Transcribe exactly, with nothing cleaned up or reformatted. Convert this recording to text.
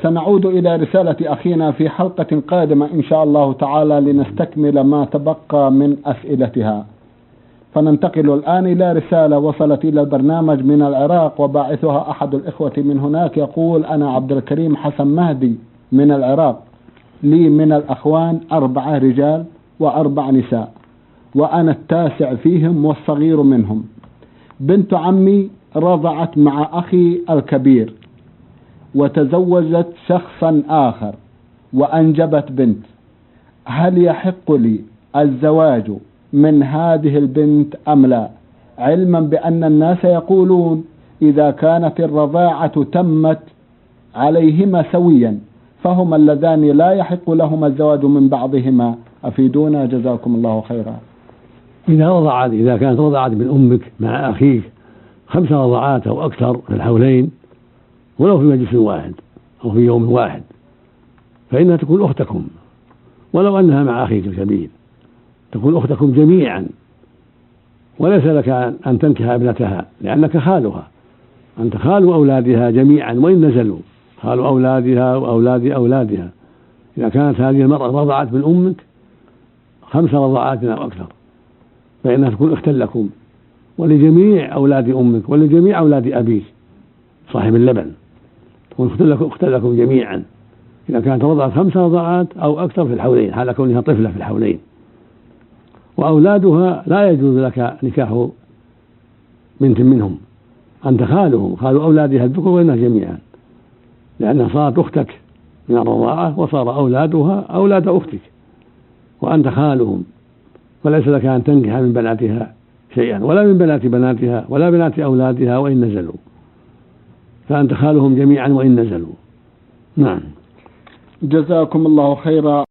سنعود إلى رسالة أخينا في حلقة قادمة إن شاء الله تعالى لنستكمل ما تبقى من أسئلتها. فننتقل الآن إلى رسالة وصلت إلى البرنامج من العراق، وباعثها أحد الإخوة من هناك، يقول: أنا عبد الكريم حسن مهدي من العراق، لي من الأخوان أربعة رجال وأربع نساء، وأنا التاسع فيهم والصغير منهم. بنت عمي رضعت مع أخي الكبير وتزوجت شخصا آخر وأنجبت بنت. هل يحق لي الزواج من هذه البنت أم لا، علما بأن الناس يقولون إذا كانت الرضاعة تمت عليهما سويا فهما اللذان لا يحق لهما الزواج من بعضهما؟ أفيدونا جزاكم الله خيرا. إذا رضعت إذا كانت رضعت من أمك مع أخيك خمس رضعات أو أكثر في الحولين، ولو في مجلس واحد أو في يوم واحد، فإنها تكون أختكم، ولو أنها مع أخيك الكبير تكون أختكم جميعا، وليس لك أن تنكح ابنتها لأنك خالها، أنت خال أولادها جميعا وإن نزلوا، خال أولادها وأولاد أولادها. إذا كانت هذه المرأة رضعت من أمك خمس رضعات أو أكثر فإنها تكون أختا لكم ولجميع أولاد أمك ولجميع أولاد أبيك صاحب اللبن، تكون أختا لكم جميعا إذا كانت رضعت خمس رضعات أو أكثر في الحولين حال كونها طفلة في الحولين. وأولادها لا يجوز لك نكاح بنت منهم، أنت خالهم، خال أولادها الذكر وإنها جميعا، لأنها صارت أختك من الرضاعة وصار أولادها أولاد أختك وأنت خالهم، فليس لك أن تنكح من بناتها شيئا ولا من بنات بناتها ولا بنات أولادها وإن نزلوا، فأنت خالهم جميعا وإن نزلوا. نعم. جزاكم الله خيرا.